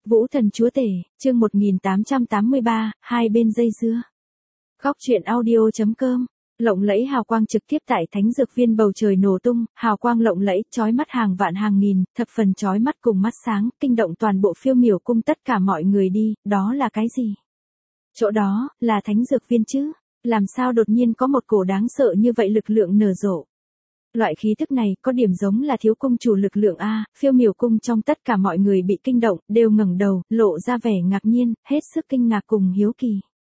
Vũ thần chúa tể, chương 1883, hai bên dây dưa. Góc truyện audio.com. Lộng lẫy hào quang trực tiếp tại thánh dược viên, bầu trời nổ tung, hào quang lộng lẫy, chói mắt hàng vạn hàng nghìn, thập phần chói mắt cùng mắt sáng, kinh động toàn bộ Phiêu Miểu cung tất cả mọi người đi, đó là cái gì? Chỗ đó, là thánh dược viên chứ? Làm sao đột nhiên có một cổ đáng sợ như vậy lực lượng nở rộ? Loại khí thức này có điểm giống là thiếu cung chủ lực lượng a. Phiêu Miểu cung trong tất cả mọi người bị kinh động, đều ngẩng đầu, lộ ra vẻ ngạc nhiên, hết sức kinh ngạc cùng hiếu kỳ.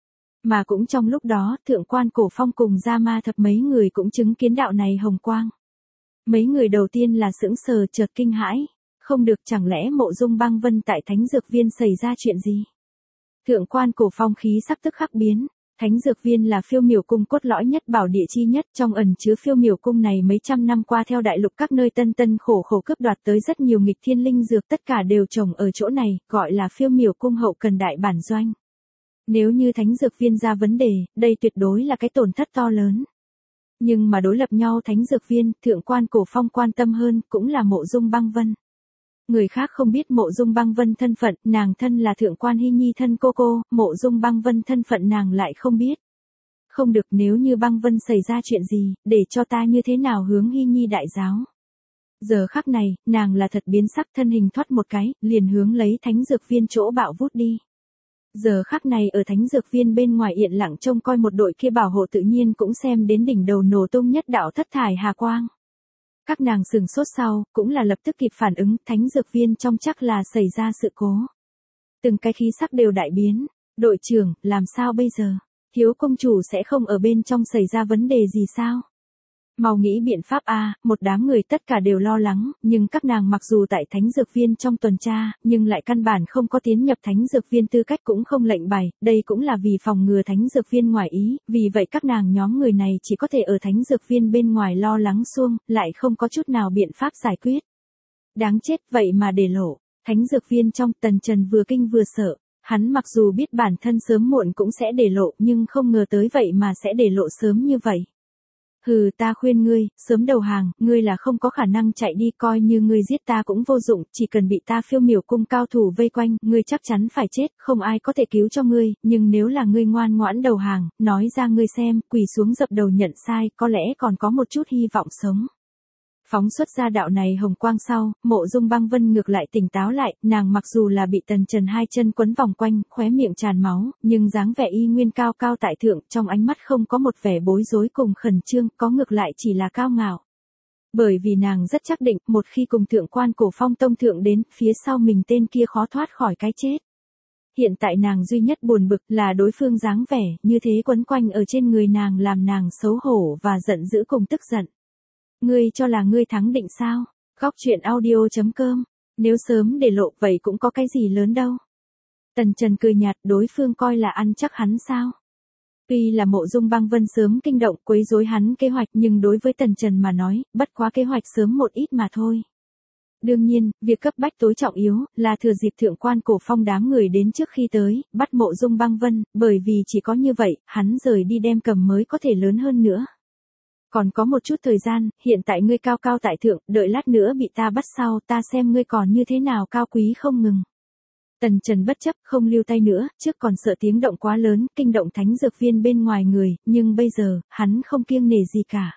Mà cũng trong lúc đó, thượng quan Cổ Phong cùng Gia Ma Thập mấy người cũng chứng kiến đạo này hồng quang. Mấy người đầu tiên là sững sờ chợt kinh hãi, không được, chẳng lẽ Mộ Dung Băng Vân tại thánh dược viên xảy ra chuyện gì? Thượng quan Cổ Phong khí sắc tức khắc biến. Thánh dược viên là Phiêu Miểu cung cốt lõi nhất, bảo địa chi nhất, trong ẩn chứa Phiêu Miểu cung này mấy trăm năm qua theo đại lục các nơi tân khổ cướp đoạt tới rất nhiều nghịch thiên linh dược, tất cả đều trồng ở chỗ này, gọi là Phiêu Miểu cung hậu cần đại bản doanh. Nếu như thánh dược viên ra vấn đề, đây tuyệt đối là cái tổn thất to lớn. Nhưng mà đối lập nhau thánh dược viên, thượng quan Cổ Phong quan tâm hơn, cũng là Mộ Dung Băng Vân. Người khác không biết Mộ Dung Băng Vân thân phận, nàng thân là thượng quan Hy Nhi thân cô, Mộ Dung Băng Vân thân phận nàng lại không biết. Không được, nếu như Băng Vân xảy ra chuyện gì, để cho ta như thế nào hướng Hy Nhi đại giáo. Giờ khắc này, nàng là thật biến sắc, thân hình thoát một cái, liền hướng lấy thánh dược viên chỗ bạo vút đi. Giờ khắc này ở thánh dược viên bên ngoài yên lặng trông coi một đội kia bảo hộ tự nhiên cũng xem đến đỉnh đầu nổ tung nhất đạo thất thải hà quang. Các nàng sừng sốt sau, cũng là lập tức kịp phản ứng, thánh dược viên trong chắc là xảy ra sự cố. Từng cái khí sắc đều đại biến, đội trưởng, làm sao bây giờ? Thiếu công chủ sẽ không ở bên trong xảy ra vấn đề gì sao? Mau nghĩ biện pháp a. Một đám người tất cả đều lo lắng, nhưng các nàng mặc dù tại thánh dược viên trong tuần tra, nhưng lại căn bản không có tiến nhập thánh dược viên tư cách, cũng không lệnh bài, đây cũng là vì phòng ngừa thánh dược viên ngoài ý, vì vậy các nàng nhóm người này chỉ có thể ở thánh dược viên bên ngoài lo lắng suông, lại không có chút nào biện pháp giải quyết. Đáng chết, vậy mà để lộ. Thánh dược viên trong, Tần Trần vừa kinh vừa sợ, hắn mặc dù biết bản thân sớm muộn cũng sẽ để lộ, nhưng không ngờ tới vậy mà sẽ để lộ sớm như vậy. Hừ, ta khuyên ngươi, sớm đầu hàng, ngươi là không có khả năng chạy đi, coi như ngươi giết ta cũng vô dụng, chỉ cần bị ta Phiêu Miểu cung cao thủ vây quanh, ngươi chắc chắn phải chết, không ai có thể cứu cho ngươi, nhưng nếu là ngươi ngoan ngoãn đầu hàng, nói ra ngươi xem, quỳ xuống dập đầu nhận sai, có lẽ còn có một chút hy vọng sống. Phóng xuất ra đạo này hồng quang sau, Mộ Dung Băng Vân ngược lại tỉnh táo lại, nàng mặc dù là bị Tần Trần hai chân quấn vòng quanh, khóe miệng tràn máu, nhưng dáng vẻ y nguyên cao cao tại thượng, trong ánh mắt không có một vẻ bối rối cùng khẩn trương, có ngược lại chỉ là cao ngạo. Bởi vì nàng rất chắc định, một khi cùng thượng quan Cổ Phong tông thượng đến, phía sau mình tên kia khó thoát khỏi cái chết. Hiện tại nàng duy nhất buồn bực là đối phương dáng vẻ như thế quấn quanh ở trên người nàng, làm nàng xấu hổ và giận dữ cùng tức giận. Ngươi cho là ngươi thắng định sao? Góc truyện audio.com. Nếu sớm để lộ vậy cũng có cái gì lớn đâu. Tần Trần cười nhạt, đối phương coi là ăn chắc hắn sao? Tuy là Mộ Dung Băng Vân sớm kinh động quấy rối hắn kế hoạch, nhưng đối với Tần Trần mà nói, bất quá kế hoạch sớm một ít mà thôi. Đương nhiên, việc cấp bách tối trọng yếu là thừa dịp thượng quan Cổ Phong đám người đến trước khi tới, bắt Mộ Dung Băng Vân, bởi vì chỉ có như vậy, hắn rời đi đem cầm mới có thể lớn hơn nữa. Còn có một chút thời gian, hiện tại ngươi cao cao tại thượng, đợi lát nữa bị ta bắt sau, ta xem ngươi còn như thế nào cao quý không ngừng. Tần Trần bất chấp, không lưu tay nữa, trước còn sợ tiếng động quá lớn, kinh động thánh dược viên bên ngoài người, nhưng bây giờ, hắn không kiêng nể gì cả.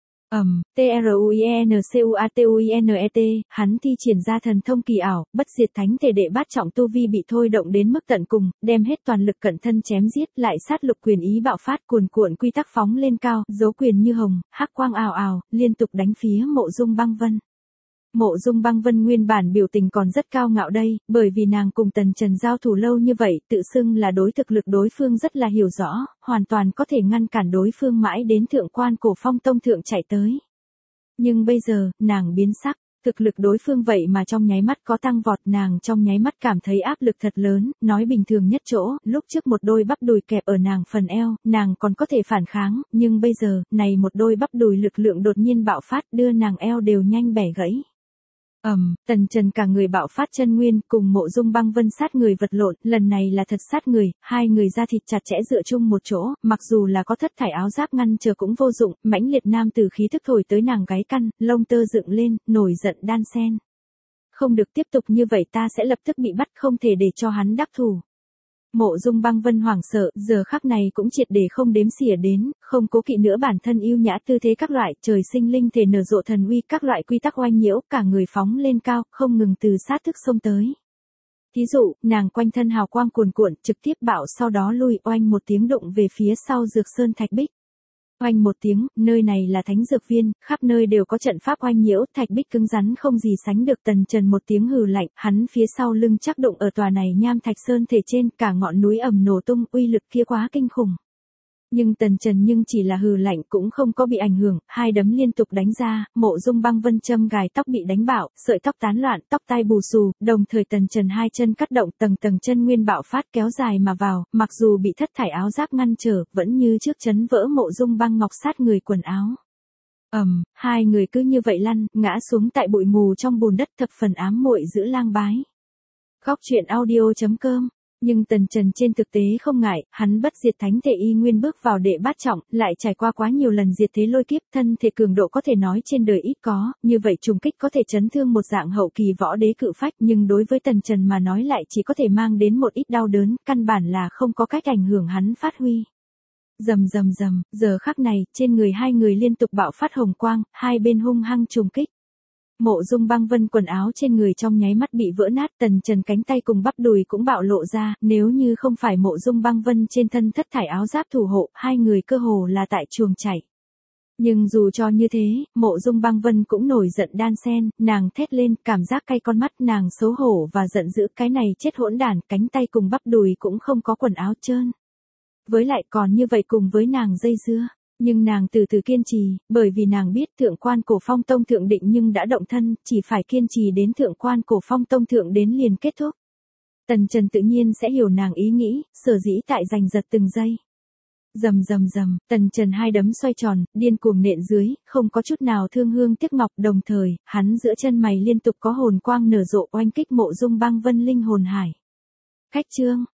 Truiencuatuinet, hắn thi triển ra thần thông kỳ ảo, bất diệt thánh thể đệ bát trọng tu vi bị thôi động đến mức tận cùng, đem hết toàn lực cận thân chém giết, lại sát lục quyền ý bạo phát, cuồn cuộn quy tắc phóng lên cao, dấu quyền như hồng, hắc quang ào ào, liên tục đánh phía Mộ Dung Băng Vân. Mộ Dung Băng Vân nguyên bản biểu tình còn rất cao ngạo đây, bởi vì nàng cùng Tần Trần giao thủ lâu như vậy, tự xưng là đối thực lực đối phương rất là hiểu rõ, hoàn toàn có thể ngăn cản đối phương mãi đến thượng quan Cổ Phong tông thượng chạy tới. Nhưng bây giờ, nàng biến sắc, thực lực đối phương vậy mà trong nháy mắt có tăng vọt, nàng trong nháy mắt cảm thấy áp lực thật lớn, nói bình thường nhất chỗ, lúc trước một đôi bắp đùi kẹp ở nàng phần eo, nàng còn có thể phản kháng, nhưng bây giờ, này một đôi bắp đùi lực lượng đột nhiên bạo phát, đưa nàng eo đều nhanh bẻ gãy. Tần Trần cả người bạo phát chân nguyên, cùng Mộ Dung Băng Vân sát người vật lộn, lần này là thật sát người, hai người da thịt chặt chẽ dựa chung một chỗ, mặc dù là có thất thải áo giáp ngăn chờ cũng vô dụng, mãnh liệt nam tử khí thức thổi tới nàng gáy căn, lông tơ dựng lên, nổi giận đan sen. không được tiếp tục như vậy ta sẽ lập tức bị bắt không thể để cho hắn đắc thủ. Mộ Dung Băng Vân hoảng sợ, giờ khắc này cũng triệt để không đếm xỉa đến, không cố kỵ nữa bản thân yêu nhã tư thế các loại trời sinh linh thể nở rộ thần uy các loại quy tắc oanh nhiễu, cả người phóng lên cao, không ngừng từ sát thức xông tới. Thí dụ, nàng quanh thân hào quang cuồn cuộn, trực tiếp bạo sau đó lui oanh một tiếng đụng về phía sau Dược Sơn Thạch Bích. Oanh một tiếng, nơi này là Thánh Dược Viên, khắp nơi đều có trận pháp oanh nhiễu, thạch bích cứng rắn không gì sánh được. Tần Trần một tiếng hừ lạnh, hắn phía sau lưng chắc đụng ở tòa này nham thạch sơn thể trên, cả ngọn núi ầm nổ tung, uy lực kia quá kinh khủng. Nhưng Tần Trần nhưng chỉ là hừ lạnh cũng không có bị ảnh hưởng, hai đấm liên tục đánh ra, Mộ Dung Băng Vân châm gài tóc bị đánh bạo, sợi tóc tán loạn, tóc tai bù xù, đồng thời Tần Trần hai chân cắt động tầng tầng chân nguyên bạo phát kéo dài mà vào, mặc dù bị thất thải áo giáp ngăn trở, vẫn như trước chấn vỡ Mộ Dung Băng Ngọc sát người quần áo. Hai người cứ như vậy lăn, ngã xuống tại bụi mù trong bùn đất thập phần ám muội giữ lang bái. Góc truyện audio.com. Nhưng Tần Trần trên thực tế không ngại, hắn bất diệt thánh thể y nguyên bước vào đệ bát trọng, lại trải qua quá nhiều lần diệt thế lôi kiếp, thân thể cường độ có thể nói trên đời ít có, như vậy trùng kích có thể chấn thương một dạng hậu kỳ võ đế cự phách, nhưng đối với Tần Trần mà nói lại chỉ có thể mang đến một ít đau đớn, căn bản là không có cách ảnh hưởng hắn phát huy. Rầm rầm rầm, giờ khắc này, trên người hai người liên tục bạo phát hồng quang, hai bên hung hăng trùng kích. Mộ Dung Băng Vân quần áo trên người trong nháy mắt bị vỡ nát, Tần Trần cánh tay cùng bắp đùi cũng bạo lộ ra, nếu như không phải Mộ Dung Băng Vân trên thân thất thải áo giáp thủ hộ, hai người cơ hồ là tại chuồng chạy. Nhưng dù cho như thế, Mộ Dung Băng Vân cũng nổi giận đan sen, nàng thét lên, cảm giác cay con mắt, nàng xấu hổ và giận dữ, cái này chết hỗn đản, cánh tay cùng bắp đùi cũng không có quần áo trơn. Với lại còn như vậy cùng với nàng dây dưa. Nhưng nàng từ từ kiên trì, bởi vì nàng biết thượng quan cổ phong tông thượng định nhưng đã động thân, chỉ phải kiên trì đến thượng quan cổ phong tông thượng đến liền kết thúc. Tần Trần tự nhiên sẽ hiểu nàng ý nghĩ, sở dĩ tại giành giật từng giây. Rầm rầm rầm, Tần Trần hai đấm xoay tròn, điên cuồng nện dưới, không có chút nào thương hương tiếc ngọc, đồng thời, hắn giữa chân mày liên tục có hồn quang nở rộ oanh kích Mộ Dung Băng Vân linh hồn hải. Khách chương